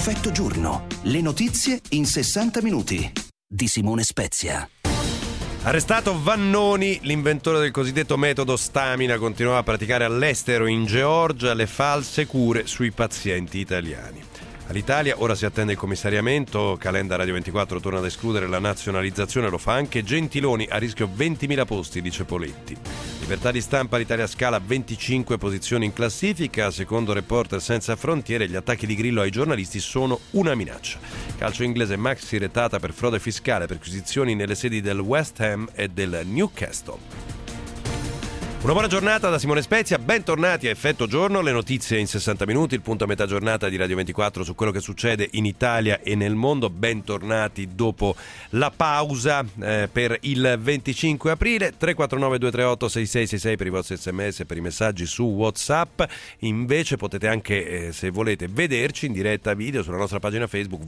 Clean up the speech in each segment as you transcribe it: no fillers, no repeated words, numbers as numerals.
Effetto giorno. Le notizie in 60 minuti. Di Simone Spezia. Arrestato Vannoni, l'inventore del cosiddetto metodo Stamina, continuava a praticare all'estero in Georgia le false cure sui pazienti italiani. All'Italia ora si attende il commissariamento. Calenda Radio 24 torna ad escludere la nazionalizzazione, lo fa anche Gentiloni, a rischio 20.000 posti, dice Poletti. Libertà di stampa, l'Italia scala 25 posizioni in classifica. Secondo Reporter Senza Frontiere, gli attacchi di Grillo ai giornalisti sono una minaccia. Calcio inglese, Maxi retata per frode fiscale, perquisizioni nelle sedi del West Ham e del Newcastle. Una buona giornata da Simone Spezia, bentornati a Effetto Giorno, le notizie in 60 minuti, il punto a metà giornata di Radio 24 su quello che succede in Italia e nel mondo. Bentornati dopo la pausa per il 25 aprile, 349-238-6666 per i vostri sms, per i messaggi su WhatsApp. Invece potete anche, se volete, vederci in diretta video sulla nostra pagina Facebook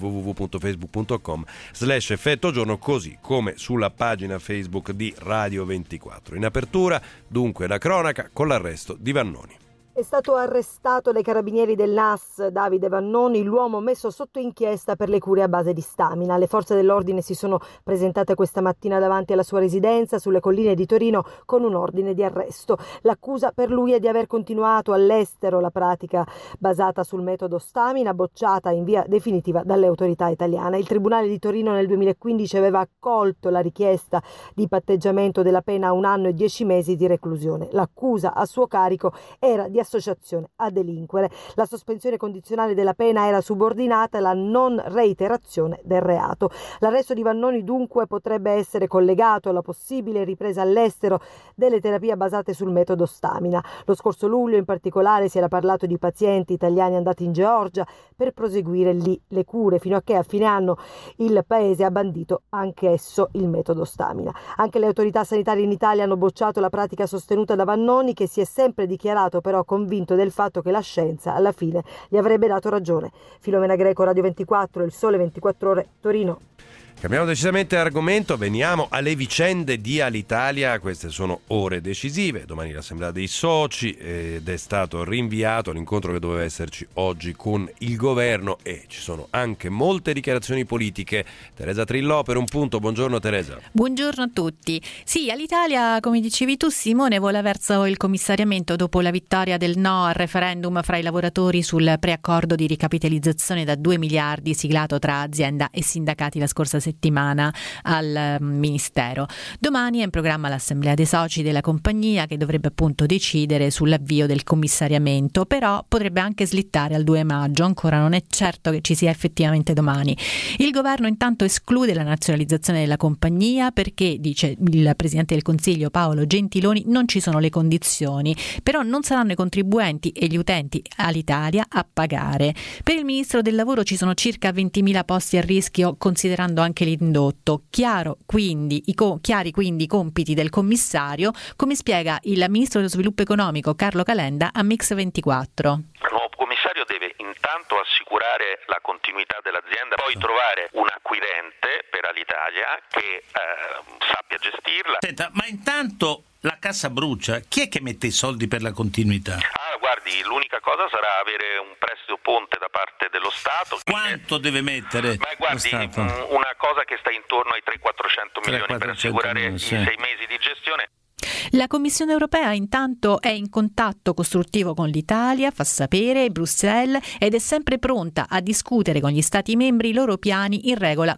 www.facebook.com/Effetto Giorno, così come sulla pagina Facebook di Radio 24. In apertura, dunque, la cronaca con l'arresto di Vannoni. È stato arrestato dai carabinieri del NAS Davide Vannoni, l'uomo messo sotto inchiesta per le cure a base di Stamina. Le forze dell'ordine si sono presentate questa mattina davanti alla sua residenza sulle colline di Torino con un ordine di arresto. L'accusa per lui è di aver continuato all'estero la pratica basata sul metodo Stamina, bocciata in via definitiva dalle autorità italiane. Il Tribunale di Torino nel 2015 aveva accolto la richiesta di patteggiamento della pena a 1 anno e 10 mesi di reclusione. L'accusa a suo carico era di associazione a delinquere. La sospensione condizionale della pena era subordinata alla non reiterazione del reato. L'arresto di Vannoni dunque potrebbe essere collegato alla possibile ripresa all'estero delle terapie basate sul metodo Stamina. Lo scorso luglio in particolare si era parlato di pazienti italiani andati in Georgia per proseguire lì le cure, fino a che a fine anno il paese ha bandito anch'esso il metodo Stamina. Anche le autorità sanitarie in Italia hanno bocciato la pratica sostenuta da Vannoni, che si è sempre dichiarato però convinto del fatto che la scienza alla fine gli avrebbe dato ragione. Filomena Greco, Radio 24, Il Sole 24 Ore, Torino. Cambiamo decisamente argomento, veniamo alle vicende di Alitalia. Queste sono ore decisive, domani l'assemblea dei soci ed è stato rinviato l'incontro che doveva esserci oggi con il governo e ci sono anche molte dichiarazioni politiche. Teresa Trillò per un punto, buongiorno Teresa. Buongiorno a tutti. Sì, Alitalia, come dicevi tu Simone, vola verso il commissariamento dopo la vittoria del no al referendum fra i lavoratori sul preaccordo di ricapitalizzazione da 2 miliardi siglato tra azienda e sindacati la scorsa settimana al Ministero. Domani è in programma l'assemblea dei soci della compagnia che dovrebbe appunto decidere sull'avvio del commissariamento, però potrebbe anche slittare al 2 maggio, ancora non è certo che ci sia effettivamente domani. Il governo intanto esclude la nazionalizzazione della compagnia perché, dice il Presidente del Consiglio Paolo Gentiloni, non ci sono le condizioni, però non saranno i contribuenti e gli utenti all'Italia a pagare. Per il Ministro del Lavoro ci sono circa 20.000 posti a rischio, considerando anche l'indotto. Chiari quindi i compiti del commissario, come spiega il Ministro dello Sviluppo Economico Carlo Calenda a Mix 24. Il nuovo commissario deve intanto assicurare la continuità dell'azienda, poi trovare un acquirente per Alitalia che sappia gestirla. Senta, ma intanto la cassa brucia, chi è che mette i soldi per la continuità? Guardi, l'unica cosa sarà avere un prestito ponte da parte dello Stato. Quanto deve mettere? Guardi, una cosa che sta intorno ai 300-400 milioni per assicurare i 6 mesi di gestione. La Commissione europea intanto è in contatto costruttivo con l'Italia, fa sapere Bruxelles, ed è sempre pronta a discutere con gli Stati membri i loro piani in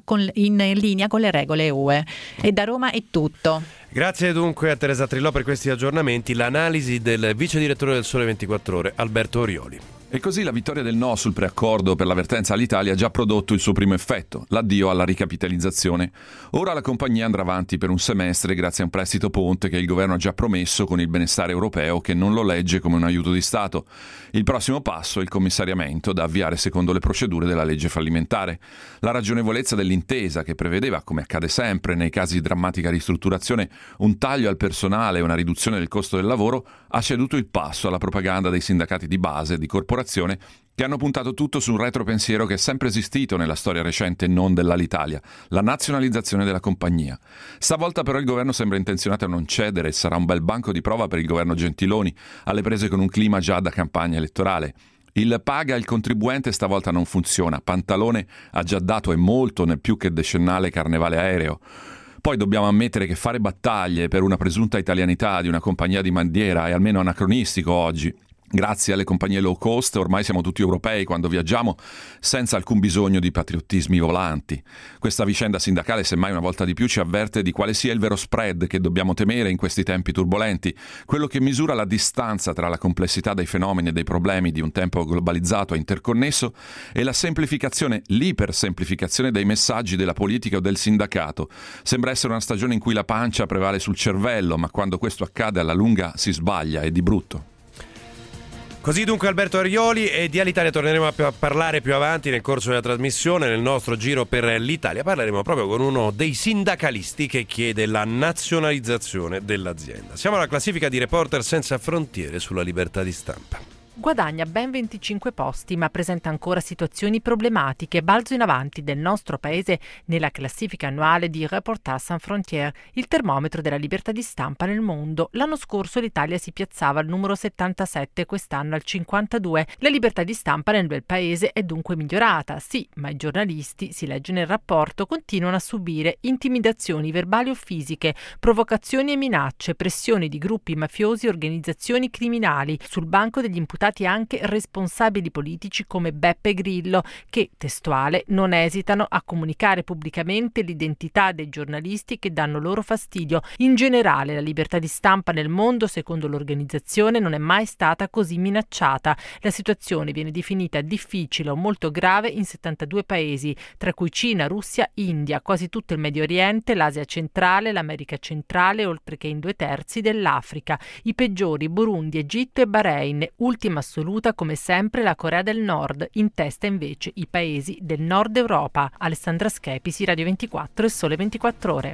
linea con le regole UE. E da Roma è tutto. Grazie dunque a Teresa Trillò per questi aggiornamenti. L'analisi del vice direttore del Sole 24 Ore, Alberto Orioli. E così la vittoria del no sul preaccordo per l'avvertenza all'Italia ha già prodotto il suo primo effetto, l'addio alla ricapitalizzazione. Ora la compagnia andrà avanti per un semestre grazie a un prestito ponte che il governo ha già promesso con il benestare europeo, che non lo legge come un aiuto di Stato. Il prossimo passo è il commissariamento da avviare secondo le procedure della legge fallimentare. La ragionevolezza dell'intesa, che prevedeva, come accade sempre nei casi di drammatica ristrutturazione, un taglio al personale e una riduzione del costo del lavoro, ha ceduto il passo alla propaganda dei sindacati di base e di corporazione che hanno puntato tutto su un retropensiero che è sempre esistito nella storia recente non dell'Alitalia, la nazionalizzazione della compagnia. Stavolta però il governo sembra intenzionato a non cedere e sarà un bel banco di prova per il governo Gentiloni, alle prese con un clima già da campagna elettorale. Il paga il contribuente stavolta non funziona. Pantalone ha già dato e molto nel più che decennale carnevale aereo. Poi dobbiamo ammettere che fare battaglie per una presunta italianità di una compagnia di bandiera è almeno anacronistico oggi. Grazie alle compagnie low cost ormai siamo tutti europei quando viaggiamo senza alcun bisogno di patriottismi volanti. Questa vicenda sindacale semmai una volta di più ci avverte di quale sia il vero spread che dobbiamo temere in questi tempi turbolenti, quello che misura la distanza tra la complessità dei fenomeni e dei problemi di un tempo globalizzato e interconnesso e la semplificazione, l'ipersemplificazione dei messaggi della politica o del sindacato. Sembra essere una stagione in cui la pancia prevale sul cervello, ma quando questo accade alla lunga si sbaglia e di brutto. Così dunque Alberto Arioli, e di Alitalia torneremo a parlare più avanti nel corso della trasmissione. Nel nostro giro per l'Italia parleremo proprio con uno dei sindacalisti che chiede la nazionalizzazione dell'azienda. Siamo alla classifica di Reporter Senza Frontiere sulla libertà di stampa. Guadagna ben 25 posti, ma presenta ancora situazioni problematiche. Balzo in avanti del nostro paese nella classifica annuale di Reporters Sans Frontières, il termometro della libertà di stampa nel mondo. L'anno scorso l'Italia si piazzava al numero 77, quest'anno al 52. La libertà di stampa nel bel paese è dunque migliorata, sì, ma i giornalisti, si legge nel rapporto, continuano a subire intimidazioni verbali o fisiche, provocazioni e minacce, pressioni di gruppi mafiosi e organizzazioni criminali. Sul banco degli imputati anche responsabili politici come Beppe Grillo, che, testuale, non esitano a comunicare pubblicamente l'identità dei giornalisti che danno loro fastidio. In generale, la libertà di stampa nel mondo, secondo l'organizzazione, non è mai stata così minacciata. La situazione viene definita difficile o molto grave in 72 paesi, tra cui Cina, Russia, India, quasi tutto il Medio Oriente, l'Asia centrale, l'America centrale, oltre che in 2/3 dell'Africa. I peggiori Burundi, Egitto e Bahrain, ultima assoluta come sempre la Corea del Nord, in testa invece i paesi del Nord Europa. Alessandra Schepisi, Radio 24 e Sole 24 Ore.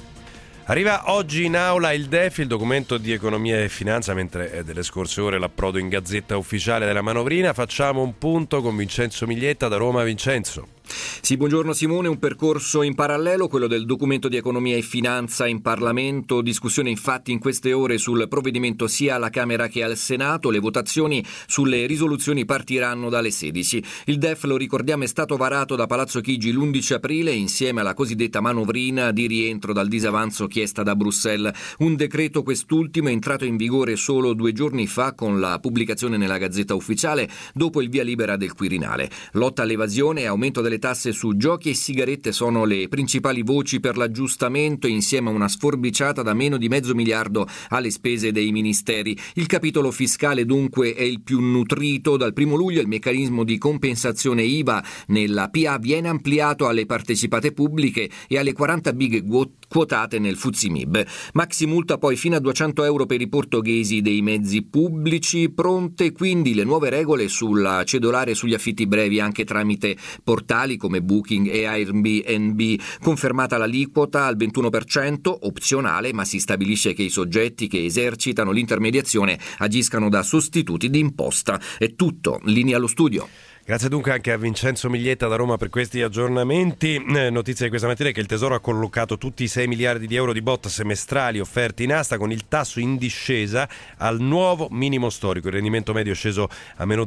Arriva oggi in aula il DEF, il documento di economia e finanza, mentre è delle scorse ore l'approdo in Gazzetta Ufficiale della manovrina. Facciamo un punto con Vincenzo Miglietta da Roma. Vincenzo. Sì, buongiorno Simone. Un percorso in parallelo, quello del documento di economia e finanza in Parlamento. Discussione infatti in queste ore sul provvedimento sia alla Camera che al Senato. Le votazioni sulle risoluzioni partiranno dalle 16. Il DEF, lo ricordiamo, è stato varato da Palazzo Chigi l'11 aprile insieme alla cosiddetta manovrina di rientro dal disavanzo chiesta da Bruxelles. Un decreto, quest'ultimo, è entrato in vigore solo 2 giorni fa con la pubblicazione nella Gazzetta Ufficiale dopo il via libera del Quirinale. Lotta all'evasione e aumento delle tasse su giochi e sigarette sono le principali voci per l'aggiustamento, insieme a una sforbiciata da meno di $500 miliardi alle spese dei ministeri. Il capitolo fiscale dunque è il più nutrito. Dal 1 luglio il meccanismo di compensazione IVA nella PA viene ampliato alle partecipate pubbliche e alle 40 big quotate nel FTSE-MIB. Maxi multa poi fino a €200 per i portoghesi dei mezzi pubblici. Pronte quindi le nuove regole sulla cedolare sugli affitti brevi anche tramite portali come Booking e Airbnb. Confermata l'aliquota al 21%, opzionale, ma si stabilisce che i soggetti che esercitano l'intermediazione agiscano da sostituti di imposta. È tutto, linea allo studio. Grazie dunque anche a Vincenzo Miglietta da Roma per questi aggiornamenti. Notizia di questa mattina è che il Tesoro ha collocato tutti i €6 miliardi di bot semestrali offerti in asta con il tasso in discesa al nuovo minimo storico. Il rendimento medio è sceso a meno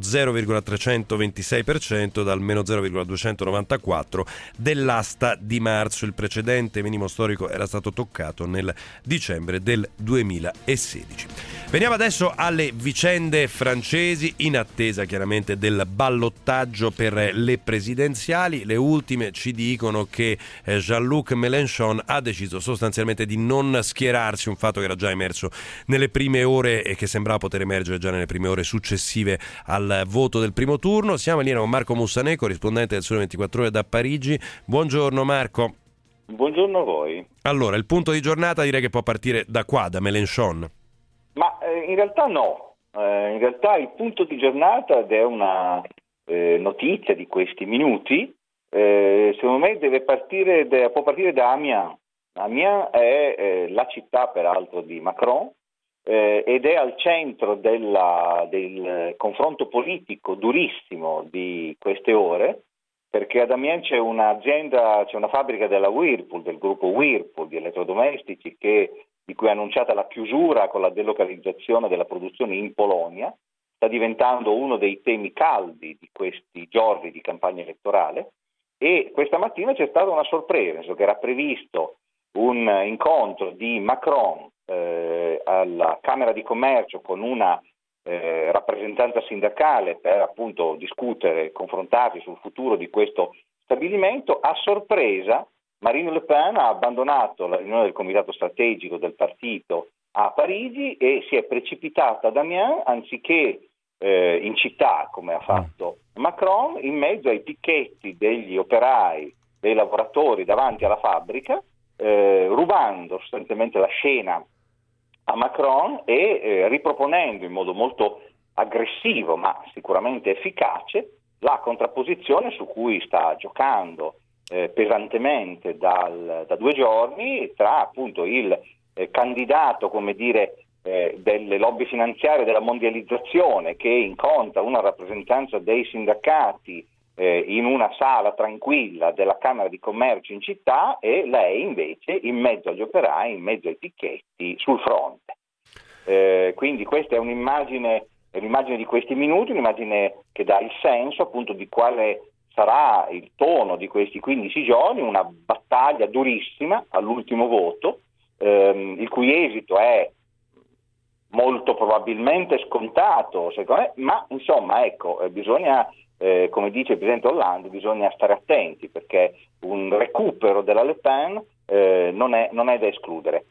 0,326% dal meno 0,294 dell'asta di marzo. Il precedente minimo storico era stato toccato nel dicembre del 2016. Veniamo adesso alle vicende francesi, in attesa chiaramente del ballottaggio per le presidenziali. Le ultime ci dicono che Jean-Luc Mélenchon ha deciso sostanzialmente di non schierarsi, un fatto che era già emerso nelle prime ore e che sembrava poter emergere già nelle prime ore successive al voto del primo turno. Siamo in linea con Marco Mussanè, corrispondente del Sole 24 Ore da Parigi. Buongiorno Marco. Buongiorno a voi. Allora, il punto di giornata direi che può partire da qua, da Mélenchon. Ma in realtà no. In realtà il punto di giornata, ed è una notizia di questi minuti, secondo me può partire da Amiens. Amiens è la città peraltro di Macron ed è al centro del confronto politico durissimo di queste ore, perché ad Amiens c'è una fabbrica della Whirlpool, del gruppo Whirlpool di elettrodomestici, di cui è annunciata la chiusura con la delocalizzazione della produzione in Polonia, sta diventando uno dei temi caldi di questi giorni di campagna elettorale, e questa mattina c'è stata una sorpresa, nel senso che era previsto un incontro di Macron alla Camera di Commercio con una rappresentanza sindacale per appunto discutere, confrontarsi sul futuro di questo stabilimento. A sorpresa Marine Le Pen ha abbandonato la riunione del comitato strategico del partito a Parigi e si è precipitata ad Amiens anziché in città come ha fatto Macron, in mezzo ai picchetti degli operai, dei lavoratori davanti alla fabbrica, rubando sostanzialmente la scena a Macron e riproponendo in modo molto aggressivo ma sicuramente efficace la contrapposizione su cui sta giocando pesantemente da 2 giorni tra appunto il candidato, come dire, delle lobby finanziarie della mondializzazione, che incontra una rappresentanza dei sindacati in una sala tranquilla della Camera di Commercio in città, e lei invece in mezzo agli operai, in mezzo ai picchetti sul fronte. Quindi questa è l'immagine di questi minuti, un'immagine che dà il senso appunto di quale sarà il tono di questi 15 giorni, una battaglia durissima all'ultimo voto, il cui esito è molto probabilmente scontato, secondo me, ma insomma ecco, bisogna, come dice il Presidente Hollande, bisogna stare attenti perché un recupero della Le Pen non è da escludere.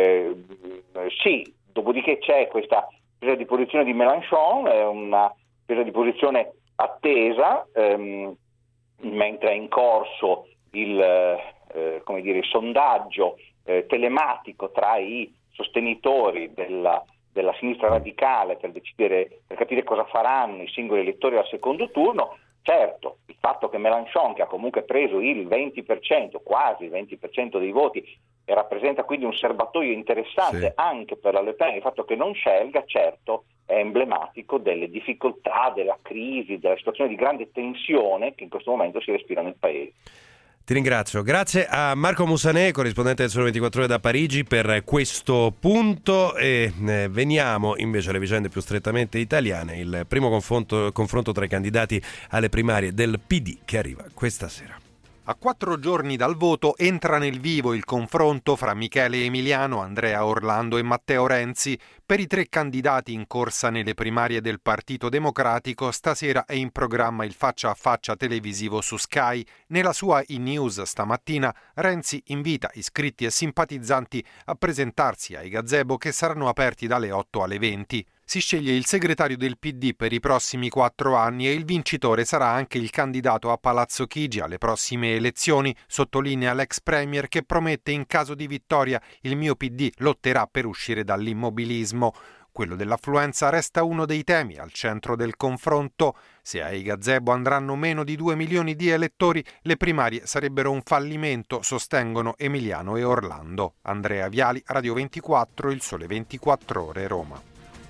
Sì, dopodiché c'è questa presa di posizione di Mélenchon, è una presa di posizione attesa, mentre è in corso il sondaggio telematico tra i sostenitori della sinistra radicale per capire cosa faranno i singoli elettori al secondo turno. Certo, il fatto che Mélenchon, che ha comunque preso il 20%, quasi il 20% dei voti, e rappresenta quindi un serbatoio interessante anche per la Le Pen, il fatto che non scelga, certo, è emblematico delle difficoltà, della crisi, della situazione di grande tensione che in questo momento si respira nel paese. Ti ringrazio. Grazie a Marco Musanè, corrispondente del Sole 24 Ore da Parigi, per questo punto, e veniamo invece alle vicende più strettamente italiane. Il primo confronto tra i candidati alle primarie del PD che arriva questa sera. A 4 giorni dal voto entra nel vivo il confronto fra Michele Emiliano, Andrea Orlando e Matteo Renzi. Per i 3 candidati in corsa nelle primarie del Partito Democratico, stasera è in programma il faccia a faccia televisivo su Sky. Nella sua e-news stamattina Renzi invita iscritti e simpatizzanti a presentarsi ai gazebo che saranno aperti dalle 8 alle 20. Si sceglie il segretario del PD per i prossimi 4 anni e il vincitore sarà anche il candidato a Palazzo Chigi alle prossime elezioni, sottolinea l'ex premier, che promette in caso di vittoria il mio PD lotterà per uscire dall'immobilismo. Quello dell'affluenza resta uno dei temi al centro del confronto. Se ai gazebo andranno meno di 2 milioni di elettori, le primarie sarebbero un fallimento, sostengono Emiliano e Orlando. Andrea Viali, Radio 24, Il Sole 24 Ore, Roma.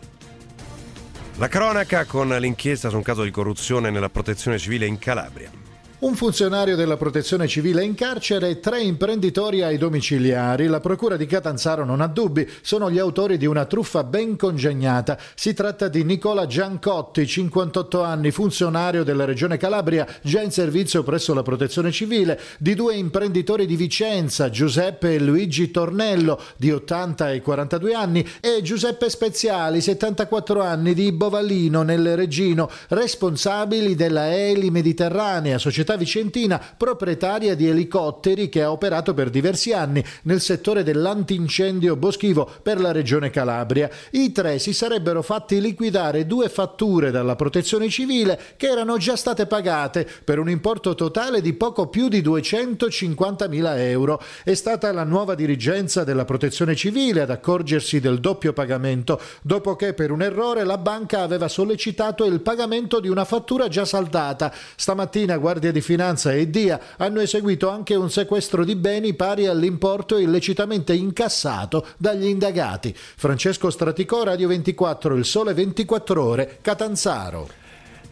La cronaca con l'inchiesta su un caso di corruzione nella protezione civile in Calabria. Un funzionario della protezione civile in carcere e 3 imprenditori ai domiciliari. La procura di Catanzaro non ha dubbi, sono gli autori di una truffa ben congegnata. Si tratta di Nicola Giancotti, 58 anni, funzionario della Regione Calabria, già in servizio presso la protezione civile, di 2 imprenditori di Vicenza, Giuseppe e Luigi Tornello, di 80 e 42 anni, e Giuseppe Speziali, 74 anni, di Bovallino, nel Reggino, responsabili della Eli Mediterranea, società vicentina proprietaria di elicotteri che ha operato per diversi anni nel settore dell'antincendio boschivo per la regione Calabria. I 3 si sarebbero fatti liquidare 2 fatture dalla protezione civile che erano già state pagate per un importo totale di poco più di 250.000 euro. È stata la nuova dirigenza della protezione civile ad accorgersi del doppio pagamento, dopo che per un errore la banca aveva sollecitato il pagamento di una fattura già saldata. Stamattina Guardia di Finanza e DIA hanno eseguito anche un sequestro di beni pari all'importo illecitamente incassato dagli indagati. Francesco Straticò, Radio 24, Il Sole 24 Ore, Catanzaro.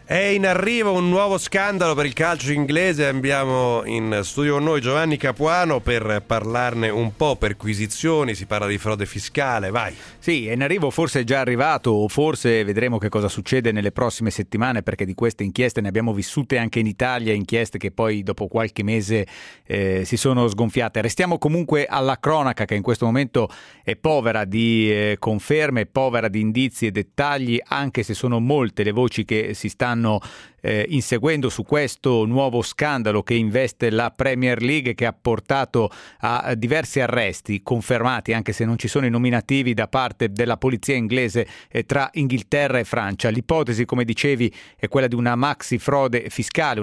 È in arrivo un nuovo scandalo per il calcio inglese. Abbiamo in studio con noi Giovanni Capuano per parlarne un po'. Perquisizioni, si parla di frode fiscale, vai. Sì, è in arrivo, forse è già arrivato, o forse vedremo che cosa succede nelle prossime settimane, perché di queste inchieste ne abbiamo vissute anche in Italia, inchieste che poi dopo qualche mese si sono sgonfiate. Restiamo comunque alla cronaca, che in questo momento è povera di conferme, povera di indizi e dettagli, anche se sono molte le voci che si stanno inseguendo su questo nuovo scandalo che investe la Premier League, che ha portato a diversi arresti confermati, anche se non ci sono i nominativi, da parte della polizia inglese tra Inghilterra e Francia. L'ipotesi, come dicevi, è quella di una maxi frode fiscale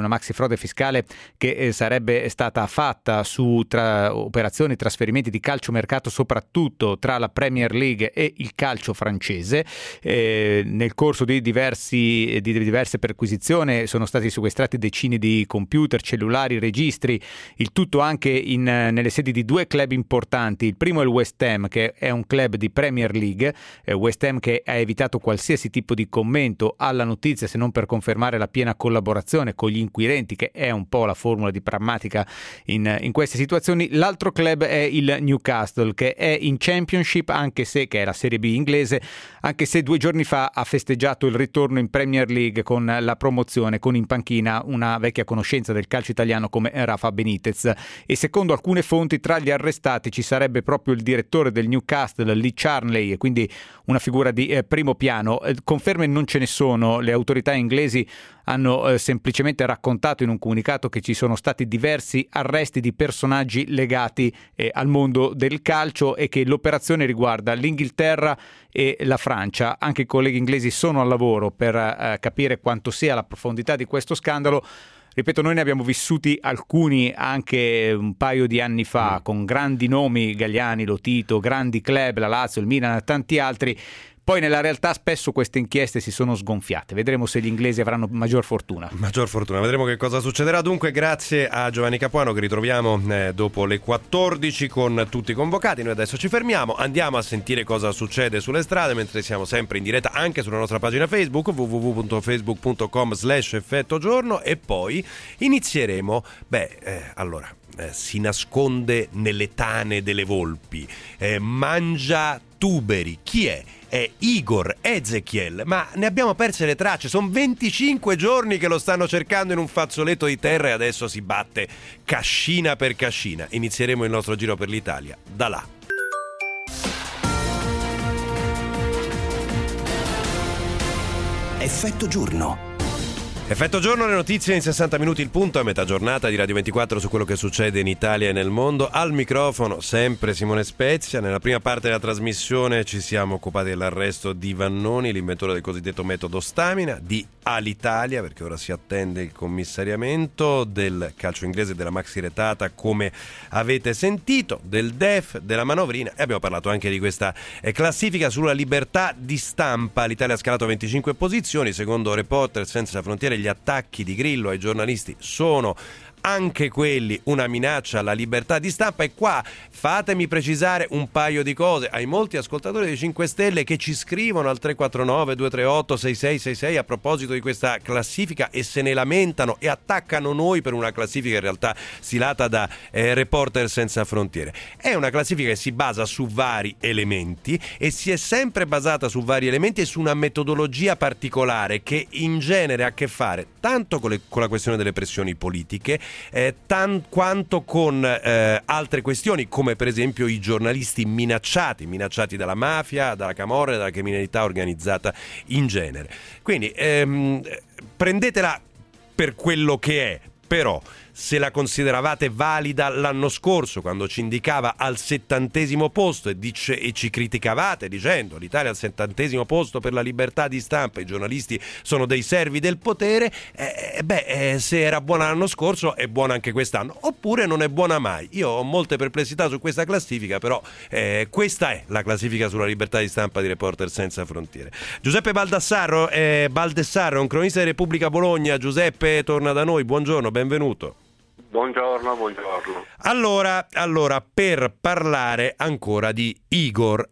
che sarebbe stata fatta su operazioni, trasferimenti di calciomercato, soprattutto tra la Premier League e il calcio francese. Nel corso di diverse perquisizioni sono stati sequestrati decine di computer, cellulari, registri, il tutto anche nelle sedi di due club importanti. Il primo è il West Ham, che è un club di Premier League, West Ham che ha evitato qualsiasi tipo di commento alla notizia, se non per confermare la piena collaborazione con gli inquirenti, che è un po' la formula di pragmatica in queste situazioni. L'altro club è il Newcastle, che è in Championship, che è la Serie B inglese, anche se 2 giorni fa ha festeggiato il ritorno in Premier League con la promozione, con in panchina una vecchia conoscenza del calcio italiano come Rafa Benitez. E secondo alcune fonti, tra gli arrestati ci sarebbe proprio il direttore del Newcastle, Lee Charnley, e quindi una figura di primo piano. Conferme non ce ne sono. Le autorità inglesi hanno semplicemente raccontato in un comunicato che ci sono stati diversi arresti di personaggi legati al mondo del calcio e che l'operazione riguarda l'Inghilterra e la Francia. Anche i colleghi inglesi sono al lavoro per capire quanto sia la profondità di questo scandalo. Ripeto, noi ne abbiamo vissuti alcuni anche un paio di anni fa, con grandi nomi, Galliani, Lotito, grandi club, la Lazio, il Milan, tanti altri. Poi nella realtà spesso queste inchieste si sono sgonfiate. Vedremo se gli inglesi avranno maggior fortuna. Vedremo che cosa succederà. Dunque, grazie a Giovanni Capuano, che ritroviamo dopo le 14 con tutti convocati. Noi adesso ci fermiamo, andiamo a sentire cosa succede sulle strade, mentre siamo sempre in diretta anche sulla nostra pagina Facebook, www.facebook.com/effettogiorno, e poi inizieremo. Si nasconde nelle tane delle volpi, mangia tuberi. Chi è? È Igor Ezechiel, ma ne abbiamo perse le tracce. Sono 25 giorni che lo stanno cercando in un fazzoletto di terra e adesso si batte cascina per cascina. Inizieremo il nostro giro per l'Italia da là. Effetto giorno. Effetto giorno, le notizie in 60 minuti, il punto a metà giornata di Radio 24 su quello che succede in Italia e nel mondo. Al microfono sempre Simone Spezia. Nella prima parte della trasmissione ci siamo occupati dell'arresto di Vannoni, l'inventore del cosiddetto metodo Stamina, di Alitalia, perché ora si attende il commissariamento, del calcio inglese, della maxi retata, come avete sentito, del DEF, della manovrina, e abbiamo parlato anche di questa classifica sulla libertà di stampa. L'Italia ha scalato 25 posizioni, secondo Reporter Senza Frontiere. Gli attacchi di Grillo ai giornalisti sono anche quelli una minaccia alla libertà di stampa. E qua fatemi precisare un paio di cose ai molti ascoltatori dei 5 Stelle che ci scrivono al 349 238 6666 a proposito di questa classifica e se ne lamentano e attaccano noi per una classifica in realtà stilata da Reporter Senza Frontiere. È una classifica che si basa su vari elementi e si è sempre basata su vari elementi e su una metodologia particolare che in genere ha a che fare tanto con la questione delle pressioni politiche quanto con altre questioni, come per esempio i giornalisti minacciati dalla mafia, dalla camorra e dalla criminalità organizzata in genere. Quindi prendetela per quello che è, però se la consideravate valida l'anno scorso, quando ci indicava al 70° posto e ci criticavate dicendo l'Italia al 70° posto per la libertà di stampa, i giornalisti sono dei servi del potere, se era buona l'anno scorso è buona anche quest'anno, oppure non è buona mai. Io ho molte perplessità su questa classifica, però questa è la classifica sulla libertà di stampa di Reporter Senza Frontiere. Giuseppe Baldessarro è un cronista di Repubblica Bologna. Giuseppe torna da noi, buongiorno, benvenuto. Buongiorno. Allora, per parlare ancora di Igor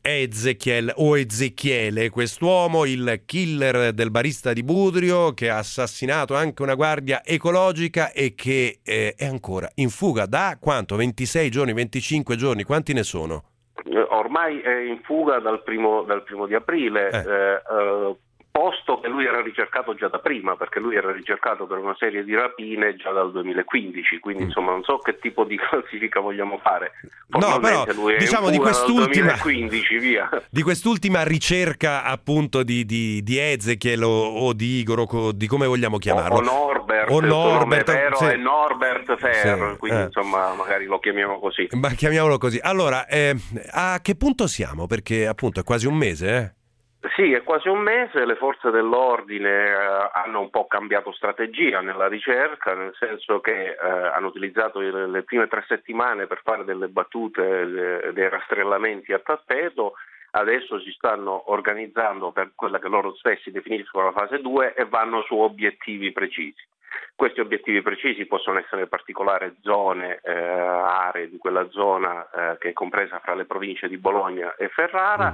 Ezechiele, quest'uomo, il killer del barista di Budrio, che ha assassinato anche una guardia ecologica e che è ancora in fuga da quanto? 26 giorni, 25 giorni, quanti ne sono? Ormai è in fuga dal primo di aprile, posto che lui era ricercato già da prima, perché lui era ricercato per una serie di rapine già dal 2015, quindi insomma non so che tipo di classifica vogliamo fare. No, però lui è diciamo in fuga di quest'ultima, dal 2015, via. Di quest'ultima ricerca appunto di Ezechiel o di Igor, o di come vogliamo chiamarlo? O Norbert, vero, sì. È Norbert Fer, sì, quindi insomma magari lo chiamiamo così. Ma chiamiamolo così. Allora, a che punto siamo? Perché appunto è quasi un mese, Sì, è quasi un mese, le forze dell'ordine hanno un po' cambiato strategia nella ricerca, nel senso che hanno utilizzato le prime 3 settimane per fare delle battute, dei rastrellamenti a tappeto, adesso si stanno organizzando per quella che loro stessi definiscono la fase 2 e vanno su obiettivi precisi. Questi obiettivi precisi possono essere in particolare zone, aree di quella zona che è compresa fra le province di Bologna e Ferrara,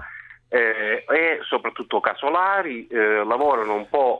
e soprattutto casolari, lavorano un po'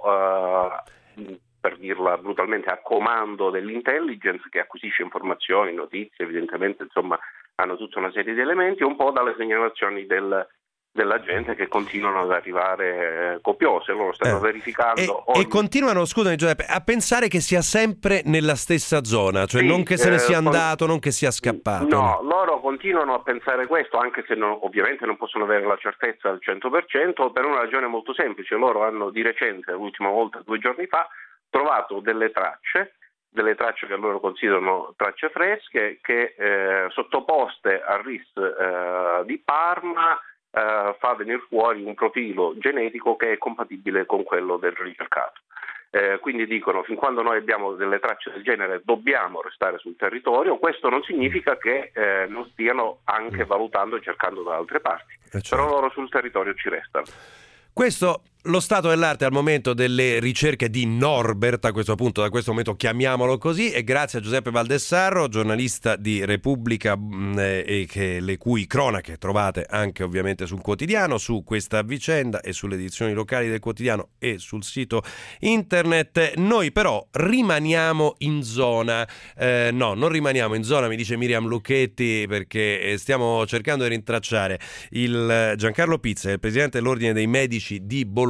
per dirla brutalmente a comando dell'intelligence, che acquisisce informazioni, notizie, evidentemente insomma hanno tutta una serie di elementi, un po' dalle segnalazioni della gente che continuano ad arrivare copiose, loro stanno verificando e continuano, scusami Giuseppe, a pensare che sia sempre nella stessa zona, cioè sì, non che se ne sia andato, non che sia scappato. No, loro continuano a pensare questo, anche se ovviamente non possono avere la certezza al 100%, per una ragione molto semplice. Loro hanno di recente, l'ultima volta 2 giorni fa, trovato delle tracce che loro considerano tracce fresche, che sottoposte al RIS di Parma fa venire fuori un profilo genetico che è compatibile con quello del ricercato. Quindi dicono, fin quando noi abbiamo delle tracce del genere dobbiamo restare sul territorio. Questo non significa che non stiano anche valutando e cercando da altre parti, però loro sul territorio ci restano. Questo lo stato dell'arte al momento delle ricerche di Norbert, a questo punto, da questo momento chiamiamolo così, e grazie a Giuseppe Valdessarro, giornalista di Repubblica, e le cui cronache trovate anche ovviamente sul quotidiano, su questa vicenda e sulle edizioni locali del quotidiano e sul sito internet. Noi però rimaniamo in zona, no, non rimaniamo in zona, mi dice Miriam Lucchetti, perché stiamo cercando di rintracciare il Giancarlo Pizza, il presidente dell'Ordine dei Medici di Bologna,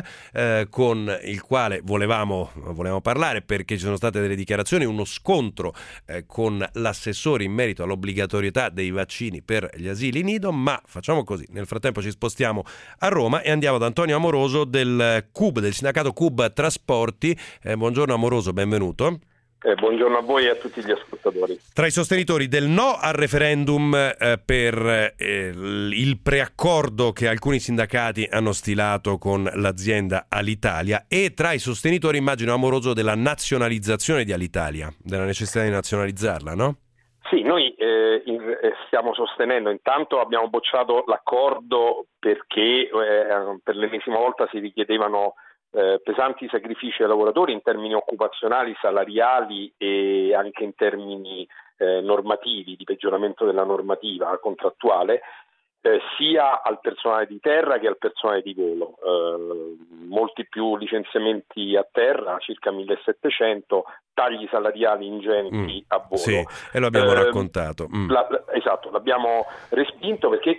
con il quale volevamo parlare, perché ci sono state delle dichiarazioni, uno scontro con l'assessore in merito all'obbligatorietà dei vaccini per gli asili nido. Ma facciamo così, nel frattempo ci spostiamo a Roma e andiamo da Antonio Amoroso del CUB, del sindacato CUB Trasporti. Buongiorno Amoroso, benvenuto. Buongiorno a voi e a tutti gli ascoltatori. Tra i sostenitori del no al referendum per il preaccordo che alcuni sindacati hanno stilato con l'azienda Alitalia, e tra i sostenitori, immagino Amoroso, della nazionalizzazione di Alitalia, della necessità di nazionalizzarla, no? Sì, noi stiamo sostenendo, intanto abbiamo bocciato l'accordo perché per l'ennesima volta si richiedevano pesanti sacrifici ai lavoratori in termini occupazionali, salariali e anche in termini normativi, di peggioramento della normativa contrattuale, sia al personale di terra che al personale di volo. Molti più licenziamenti a terra, circa 1700, tagli salariali ingenti a volo. Sì, e lo abbiamo raccontato. Esatto, l'abbiamo respinto perché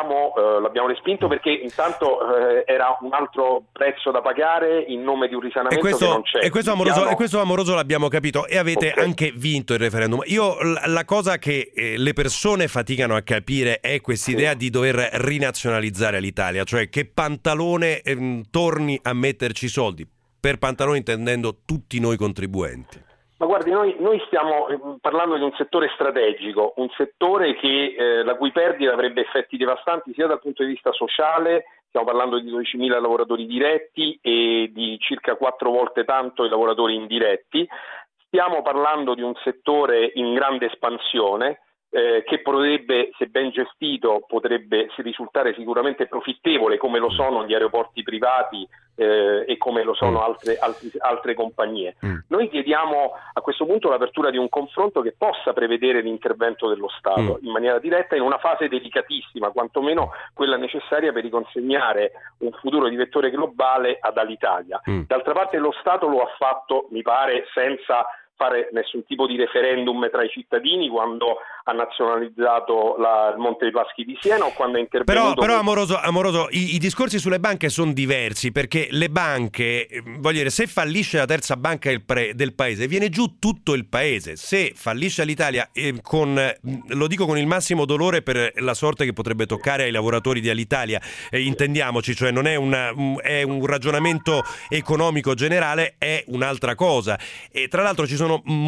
perché intanto era un altro prezzo da pagare in nome di un risanamento che non c'è. E questo Amoroso l'abbiamo capito, e avete anche vinto il referendum. Io la cosa che le persone faticano a capire è quest'idea di dover rinazionalizzare l'Italia, cioè che Pantalone torni a metterci soldi, per Pantalone intendendo tutti noi contribuenti. Ma guardi, noi stiamo parlando di un settore strategico, un settore che la cui perdita avrebbe effetti devastanti sia dal punto di vista sociale. Stiamo parlando di 12.000 lavoratori diretti e di circa 4 volte tanto i lavoratori indiretti. Stiamo parlando di un settore in grande espansione. che potrebbe, se ben gestito, potrebbe risultare sicuramente profittevole, come lo sono gli aeroporti privati e come lo sono altre compagnie. Noi chiediamo a questo punto l'apertura di un confronto che possa prevedere l'intervento dello Stato in maniera diretta in una fase delicatissima, quantomeno quella necessaria per riconsegnare un futuro di vettore globale ad Alitalia. D'altra parte lo Stato lo ha fatto, mi pare, senza fare nessun tipo di referendum tra i cittadini quando ha nazionalizzato il Monte dei Paschi di Siena o quando è intervenuto. Però Amoroso, i discorsi sulle banche sono diversi, perché le banche, voglio dire, se fallisce la terza banca del paese, viene giù tutto il paese. Se fallisce l'Italia, lo dico con il massimo dolore per la sorte che potrebbe toccare ai lavoratori di Alitalia, intendiamoci, cioè non è è un ragionamento economico generale, è un'altra cosa. E tra l'altro ci sono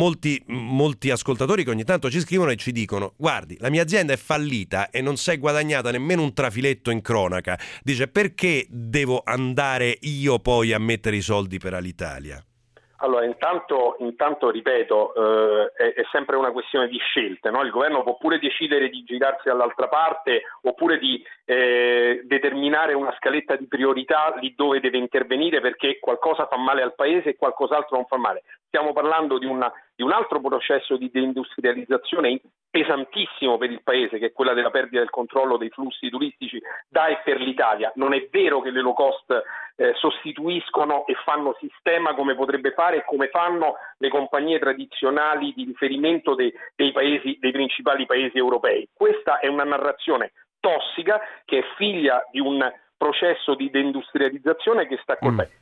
molti ascoltatori che ogni tanto ci scrivono e ci dicono: guardi, la mia azienda è fallita e non si è guadagnata nemmeno un trafiletto in cronaca. Dice: perché devo andare io poi a mettere i soldi per Alitalia? Allora, intanto ripeto, è sempre una questione di scelte, no? Il governo può pure decidere di girarsi dall'altra parte oppure di determinare una scaletta di priorità lì dove deve intervenire perché qualcosa fa male al paese e qualcos'altro non fa male. Stiamo parlando di un altro processo di deindustrializzazione pesantissimo per il paese, che è quella della perdita del controllo dei flussi turistici da e per l'Italia. Non è vero che le low cost sostituiscono e fanno sistema come potrebbe fare e come fanno le compagnie tradizionali di riferimento dei principali paesi europei. Questa è una narrazione tossica che è figlia di un processo di deindustrializzazione che sta colpendo.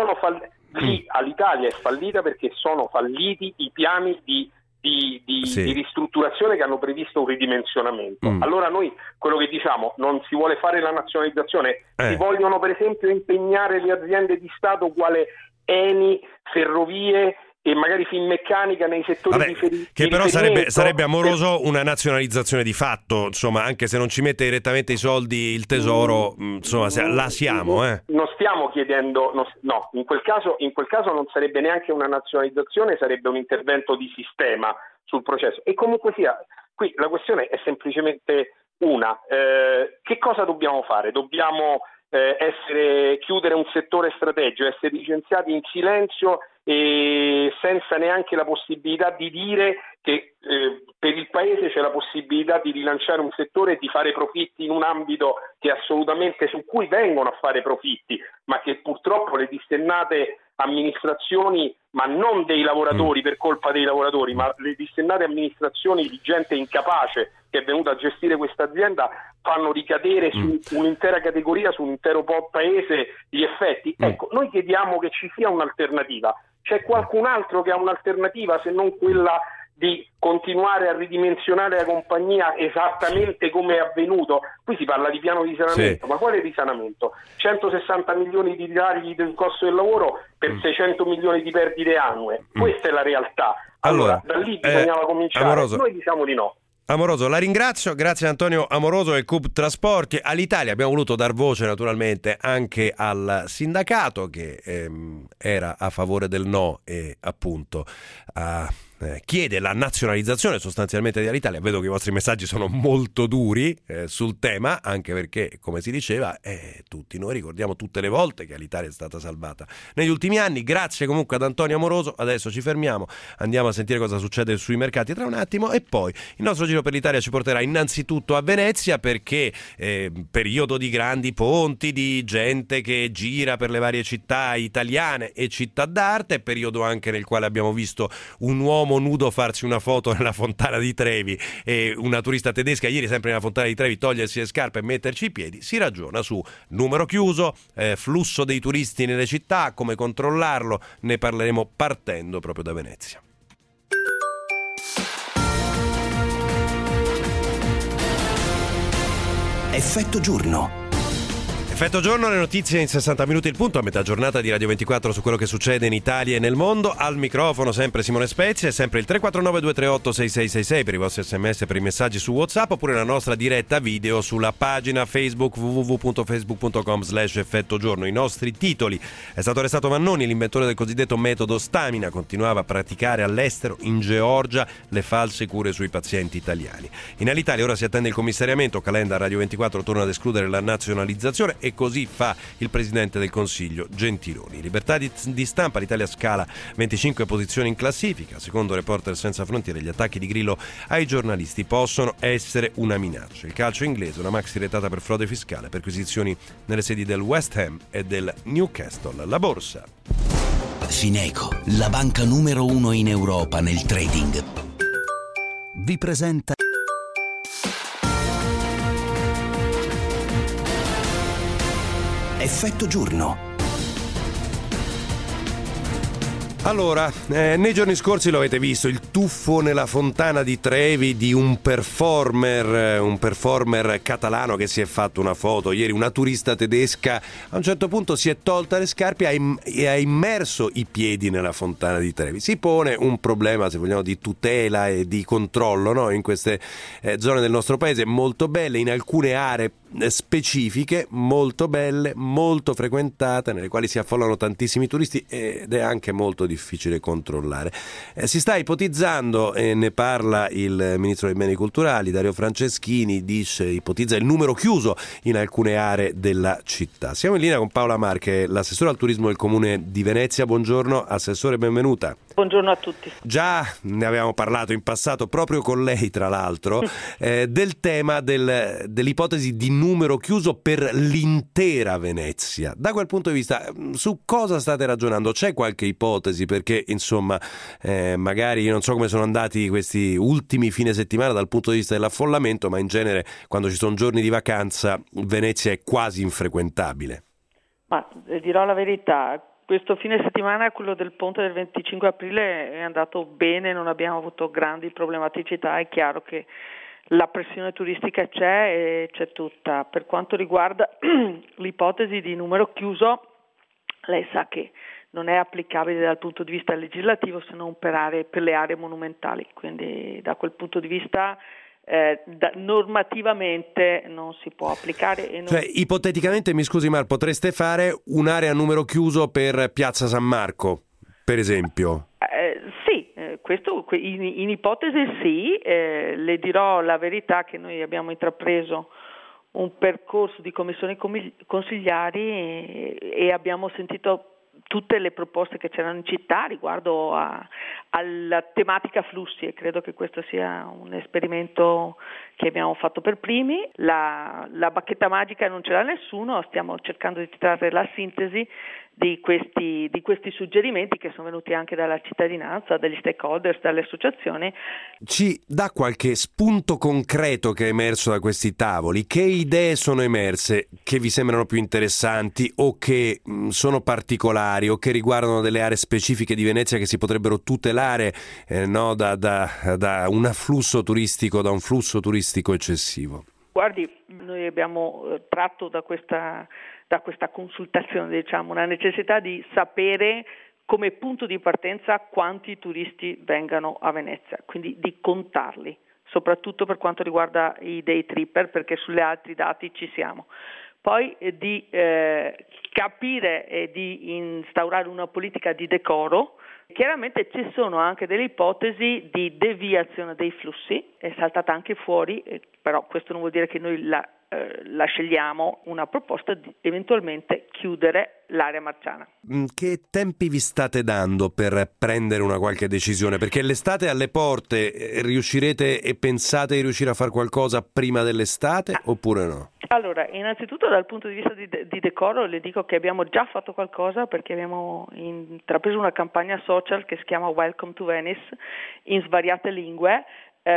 All'Italia è fallita perché sono falliti i piani di ristrutturazione che hanno previsto un ridimensionamento. Allora noi quello che diciamo, non si vuole fare la nazionalizzazione, si vogliono per esempio impegnare le aziende di Stato quale Eni, Ferrovie e magari Finmeccanica nei settori che però sarebbe amoroso una nazionalizzazione di fatto, insomma, anche se non ci mette direttamente i soldi il tesoro, insomma, la siamo. Non stiamo chiedendo, no, in quel caso non sarebbe neanche una nazionalizzazione, sarebbe un intervento di sistema sul processo. E comunque sia, qui la questione è semplicemente una: che cosa dobbiamo fare? Dobbiamo chiudere un settore strategico, essere licenziati in silenzio e senza neanche la possibilità di dire che per il paese c'è la possibilità di rilanciare un settore e di fare profitti in un ambito che assolutamente su cui vengono a fare profitti, ma che purtroppo le dissennate amministrazioni, ma non dei lavoratori per colpa dei lavoratori, ma le dissennate amministrazioni di gente incapace che è venuta a gestire questa azienda, fanno ricadere su un'intera categoria, su un intero paese gli effetti. Ecco, noi chiediamo che ci sia un'alternativa. C'è qualcun altro che ha un'alternativa se non quella di continuare a ridimensionare la compagnia esattamente come è avvenuto? Qui si parla di piano di risanamento, ma quale risanamento? 160 milioni di tagli del costo del lavoro per 600 milioni di perdite annue. Questa è la realtà. Allora da lì bisognava cominciare. Amoroso. Noi diciamo di no. Amoroso, la ringrazio, grazie Antonio Amoroso del CUP Trasporti. All'Italia abbiamo voluto dar voce naturalmente anche al sindacato che era a favore del no e appunto chiede la nazionalizzazione sostanzialmente di Alitalia. Vedo che i vostri messaggi sono molto duri sul tema, anche perché, come si diceva, tutti noi ricordiamo tutte le volte che Alitalia è stata salvata negli ultimi anni. Grazie comunque ad Antonio Amoroso. Adesso ci fermiamo, andiamo a sentire cosa succede sui mercati tra un attimo e poi il nostro giro per l'Italia ci porterà innanzitutto a Venezia, perché periodo di grandi ponti, di gente che gira per le varie città italiane e città d'arte, periodo anche nel quale abbiamo visto un uomo nudo farsi una foto nella fontana di Trevi e una turista tedesca ieri sempre nella fontana di Trevi togliersi le scarpe e metterci i piedi. Si ragiona su numero chiuso, flusso dei turisti nelle città, come controllarlo, ne parleremo partendo proprio da Venezia. Effetto giorno. Effetto giorno, le notizie in 60 minuti il punto, a metà giornata di Radio 24 su quello che succede in Italia e nel mondo. Al microfono sempre Simone Spezia e sempre il 349-238-6666 per i vostri sms, per i messaggi su WhatsApp, oppure la nostra diretta video sulla pagina Facebook www.facebook.com/effetto giorno. I nostri titoli: è stato arrestato Vannoni, l'inventore del cosiddetto metodo Stamina, continuava a praticare all'estero in Georgia le false cure sui pazienti italiani. In Alitalia ora si attende il commissariamento, Calenda a Radio 24 torna ad escludere la nazionalizzazione e così fa il Presidente del Consiglio Gentiloni. Libertà di stampa, l'Italia scala 25 posizioni in classifica. Secondo Reporter Senza Frontiere, gli attacchi di Grillo ai giornalisti possono essere una minaccia. Il calcio inglese, una maxi retata per frode fiscale, perquisizioni nelle sedi del West Ham e del Newcastle. La borsa. Fineco, la banca numero 1 in Europa nel trading, vi presenta Effetto giorno. Allora, nei giorni scorsi lo avete visto, il tuffo nella fontana di Trevi di un performer catalano che si è fatto una foto. Ieri una turista tedesca a un certo punto si è tolta le scarpe e ha immerso i piedi nella fontana di Trevi. Si pone un problema, se vogliamo, di tutela e di controllo, no? In queste zone del nostro paese molto belle, in alcune aree specifiche molto belle, molto frequentate, nelle quali si affollano tantissimi turisti ed è anche molto difficile controllare. Si sta ipotizzando, e ne parla il ministro dei beni culturali Dario Franceschini, ipotizza il numero chiuso in alcune aree della città. Siamo in linea con Paola Marche, l'assessore al turismo del Comune di Venezia. Buongiorno assessore, benvenuta. Buongiorno a tutti. Già ne avevamo parlato in passato proprio con lei, tra l'altro, del tema dell'ipotesi di numero chiuso per l'intera Venezia. Da quel punto di vista, su cosa state ragionando? C'è qualche ipotesi? Perché insomma, magari io non so come sono andati questi ultimi fine settimana dal punto di vista dell'affollamento, ma in genere quando ci sono giorni di vacanza Venezia è quasi infrequentabile. Ma dirò la verità, questo fine settimana, quello del ponte del 25 aprile, è andato bene, non abbiamo avuto grandi problematicità. È chiaro che la pressione turistica c'è e c'è tutta. Per quanto riguarda l'ipotesi di numero chiuso, lei sa che non è applicabile dal punto di vista legislativo se non per le aree monumentali, quindi da quel punto di vista normativamente non si può applicare. Cioè, ipoteticamente, mi scusi, ma potreste fare un'area a numero chiuso per Piazza San Marco, per esempio? Sì, questo in ipotesi sì. Le dirò la verità che noi abbiamo intrapreso un percorso di commissioni consigliari e abbiamo sentito tutte le proposte che c'erano in città riguardo alla tematica flussi, e credo che questo sia un esperimento che abbiamo fatto per primi. La bacchetta magica non ce l'ha nessuno, stiamo cercando di trarre la sintesi di questi suggerimenti che sono venuti anche dalla cittadinanza, dagli stakeholders, dalle associazioni. Ci dà qualche spunto concreto che è emerso da questi tavoli? Che idee sono emerse che vi sembrano più interessanti o che sono particolari o che riguardano delle aree specifiche di Venezia che si potrebbero tutelare da un flusso turistico eccessivo? Guardi, noi abbiamo tratto da questa consultazione, una necessità di sapere come punto di partenza quanti turisti vengano a Venezia, quindi di contarli, soprattutto per quanto riguarda i day tripper, perché sugli altri dati ci siamo. Poi di capire e di instaurare una politica di decoro. Chiaramente ci sono anche delle ipotesi di deviazione dei flussi, è saltata anche fuori, però questo non vuol dire che noi la scegliamo, una proposta di eventualmente chiudere l'area marciana. Che tempi vi state dando per prendere una qualche decisione? Perché l'estate è alle porte, riuscirete e pensate di riuscire a fare qualcosa prima dell'estate oppure no? Allora, innanzitutto dal punto di vista di decoro le dico che abbiamo già fatto qualcosa, perché abbiamo intrapreso una campagna social che si chiama Welcome to Venice in svariate lingue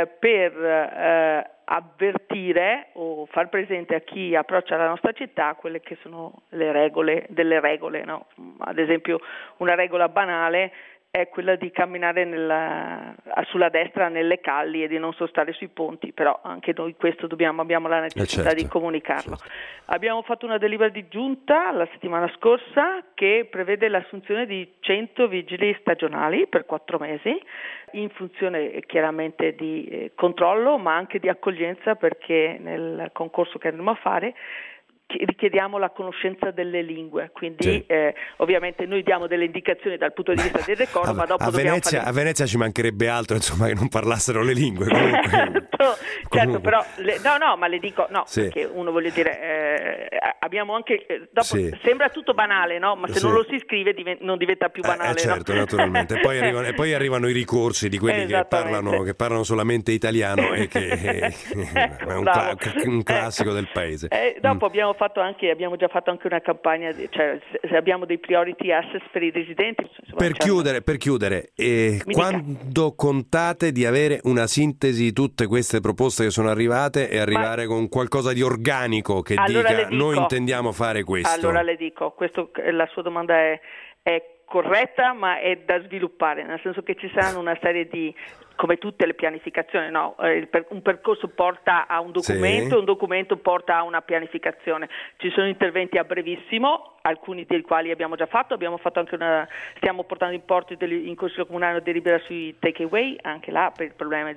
per avvertire o far presente a chi approccia la nostra città quelle che sono delle regole, no? Ad esempio una regola banale è quella di camminare sulla destra nelle calli e di non sostare sui ponti, però anche noi questo abbiamo la necessità di comunicarlo. Certo. Abbiamo fatto una delibera di giunta la settimana scorsa che prevede l'assunzione di 100 vigili stagionali per 4 mesi, in funzione chiaramente di controllo ma anche di accoglienza, perché nel concorso che andremo a fare richiediamo la conoscenza delle lingue, quindi ovviamente noi diamo delle indicazioni dal punto di vista del decoro, ma dopo a Venezia ci mancherebbe altro, insomma, che non parlassero le lingue comunque. certo, però ma le dico perché uno, voglio dire, abbiamo anche dopo sembra tutto banale, no? Ma se non lo si scrive non diventa più banale, certo, no? naturalmente. Poi arrivano i ricorsi di quelli che parlano solamente italiano e che è un classico del paese. Dopo abbiamo già fatto anche una campagna, cioè abbiamo dei priority assets per i residenti. Per chiudere, quando contate di avere una sintesi di tutte queste proposte che sono arrivate e arrivare con qualcosa di organico che dica noi intendiamo fare questo? Allora le dico, la sua domanda è corretta, ma è da sviluppare, nel senso che ci saranno una serie di, come tutte le pianificazioni, un percorso porta a un documento, un documento porta a una pianificazione. Ci sono interventi a brevissimo, alcuni dei quali abbiamo già fatto, anche stiamo portando in Consiglio Comunale una delibera sui take away, anche là per il problema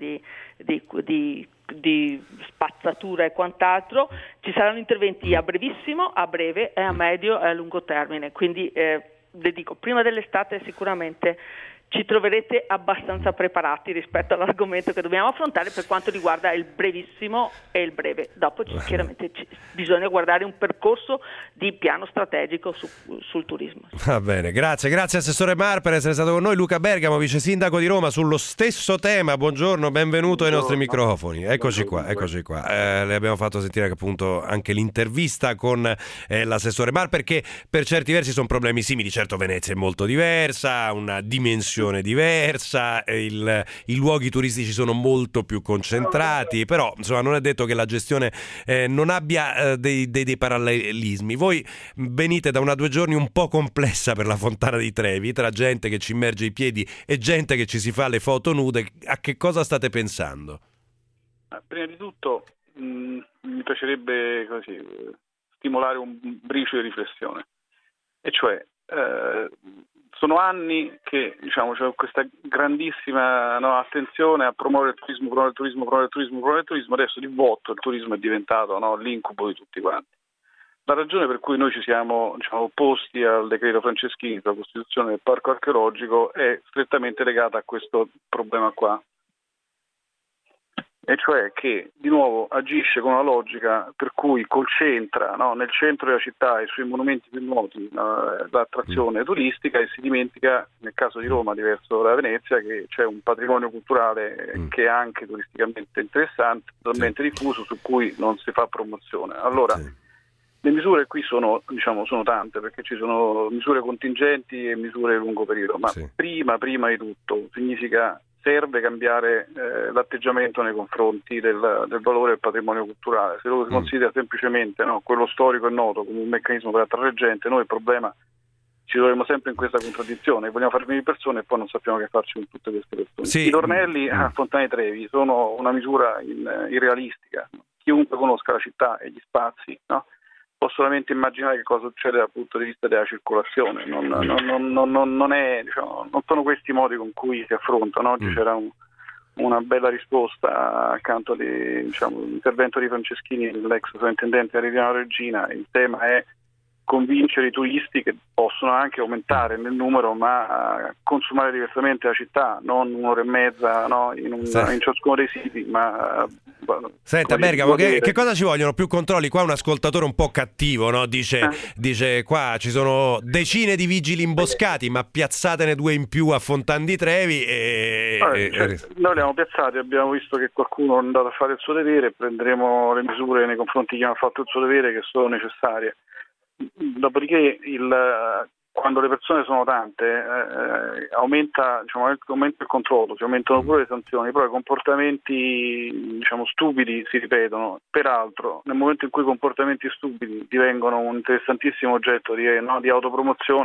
di spazzatura e quant'altro. Ci saranno interventi a brevissimo, a breve e a medio e a lungo termine, quindi le dico, prima dell'estate sicuramente ci troverete abbastanza preparati rispetto all'argomento che dobbiamo affrontare per quanto riguarda il brevissimo e il breve. Dopo chiaramente bisogna guardare un percorso di piano strategico sul turismo. Va bene, grazie Assessore Mar per essere stato con noi. Luca Bergamo, Vice Sindaco di Roma, sullo stesso tema. Buongiorno, benvenuto ai nostri microfoni. Eccoci qua. Le abbiamo fatto sentire appunto anche l'intervista con l'assessore Mar, perché per certi versi sono problemi simili. Certo, Venezia è molto diversa, una dimensione diversa, i luoghi turistici sono molto più concentrati, però insomma non è detto che la gestione non abbia dei parallelismi. Voi venite da una 2 giorni un po' complessa per la Fontana di Trevi, tra gente che ci immerge i piedi e gente che ci si fa le foto nude. A che cosa state pensando? Prima di tutto mi piacerebbe stimolare un briciolo di riflessione, e cioè sono anni che c'è questa grandissima attenzione a promuovere il turismo. Adesso di botto il turismo è diventato l'incubo di tutti quanti. La ragione per cui noi ci siamo opposti al decreto Franceschini sulla costituzione del parco archeologico è strettamente legata a questo problema qua, e cioè che di nuovo agisce con una logica per cui concentra nel centro della città e sui monumenti più noti l'attrazione turistica, e si dimentica, nel caso di Roma diverso da Venezia, che c'è un patrimonio culturale che è anche turisticamente interessante, totalmente diffuso, su cui non si fa promozione. Allora le misure qui sono tante, perché ci sono misure contingenti e misure di lungo periodo, ma prima di tutto serve cambiare l'atteggiamento nei confronti del valore del patrimonio culturale. Se lo si considera semplicemente quello storico e noto come un meccanismo per attrarre gente, noi il problema ci troviamo sempre in questa contraddizione: vogliamo far venire persone e poi non sappiamo che farci con tutte queste persone. I tornelli a Fontana di Trevi sono una misura irrealistica. Chiunque conosca la città e gli spazi può solamente immaginare che cosa succede dal punto di vista della circolazione. Non sono questi i modi con cui si affrontano. Oggi c'era una bella risposta accanto all'intervento di Franceschini, l'ex sovrintendente a Riviera Regina. Il tema è convincere i turisti, che possono anche aumentare nel numero, ma consumare diversamente la città, non 1 ora e mezza in ciascuno dei siti, ma Senta Bergamo, che cosa ci vogliono? Più controlli? Qua un ascoltatore un po' cattivo dice qua ci sono decine di vigili imboscati, ma piazzatene 2 in più a Fontana di Trevi noi li abbiamo piazzati, abbiamo visto che qualcuno è andato a fare il suo dovere, prenderemo le misure nei confronti di chi non ha fatto il suo dovere, che sono necessarie. Dopodiché quando le persone sono tante aumenta il controllo, si aumentano pure le sanzioni, però i comportamenti stupidi si ripetono. Peraltro nel momento in cui i comportamenti stupidi divengono un interessantissimo oggetto di autopromozione,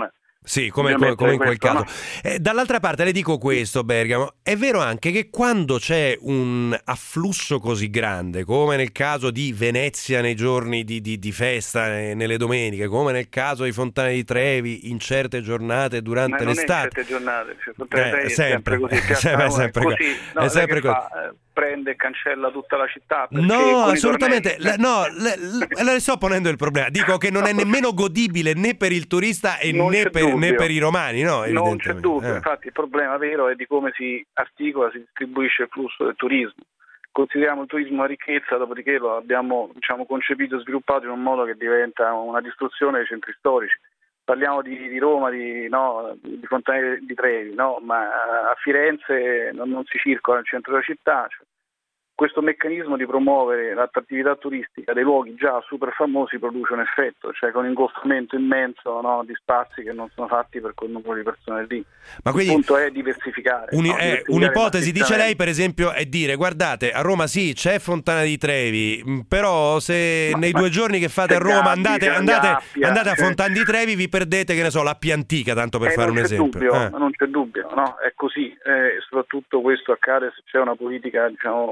Sì, come in quel caso. No? Dall'altra parte le dico questo, Bergamo, è vero anche che quando c'è un afflusso così grande, come nel caso di Venezia nei giorni di festa, nelle domeniche, come nel caso di Fontana di Trevi in certe giornate durante l'estate. Certe giornate, cioè, sempre così, sempre così. No, è sempre così. Prende e cancella tutta la città. No, assolutamente. Le sto ponendo il problema. Dico che non è nemmeno godibile né per il turista e né per i romani, no? Non c'è dubbio. Infatti il problema vero è di come si articola, si distribuisce il flusso del turismo. Consideriamo il turismo una ricchezza, dopodiché lo abbiamo concepito e sviluppato in un modo che diventa una distruzione dei centri storici. Parliamo di Roma, di Fontana di Trevi, no? Ma a Firenze non si circola nel centro della città. Cioè, questo meccanismo di promuovere l'attrattività turistica dei luoghi già super famosi produce un effetto, cioè con un ingolfamento immenso, no, di spazi che non sono fatti per quel numero di persone lì. Ma quindi, il punto è diversificare. Un'ipotesi, dice lei, per esempio, è dire: guardate, a Roma sì, c'è Fontana di Trevi, però se nei 2 giorni che fate a Roma andate a Fontana di Trevi, vi perdete, che ne so, l'Appia Antica, tanto per fare un esempio. Non c'è dubbio, no? È così. Soprattutto questo accade se c'è una politica,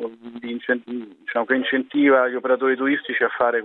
che incentiva gli operatori turistici a fare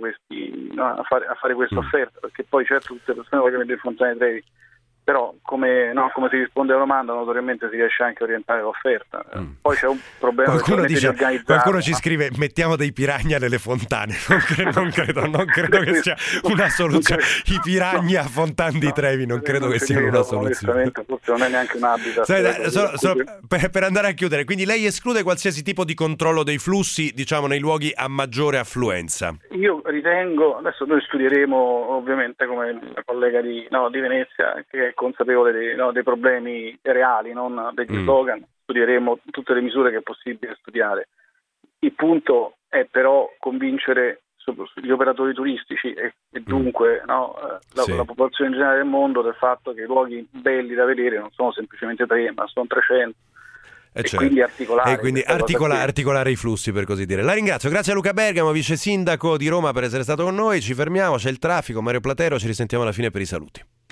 questa offerta, perché poi certo tutte le persone vogliono vedere Fontana di Trevi, però come si risponde alla domanda notoriamente si riesce anche a orientare l'offerta. Poi c'è un problema. Qualcuno ci scrive: mettiamo dei piranha nelle fontane. Non credo che sia una soluzione. I piranha a Fontana di Trevi non credo che siano una soluzione. Forse non è neanche un habitat. Per andare a chiudere, quindi lei esclude qualsiasi tipo di controllo dei flussi, diciamo, nei luoghi a maggiore affluenza? Io ritengo, adesso noi studieremo ovviamente, come la collega di Venezia, che è consapevole dei problemi reali, non degli slogan, studieremo tutte le misure che è possibile studiare. Il punto è però convincere gli operatori turistici e dunque la popolazione in generale del mondo del fatto che i luoghi belli da vedere non sono semplicemente 3, ma sono 300. Quindi articolare i flussi, per così dire. La ringrazio, grazie a Luca Bergamo, vice sindaco di Roma, per essere stato con noi. Ci fermiamo, c'è il traffico. Mario Platero, ci risentiamo alla fine per i saluti.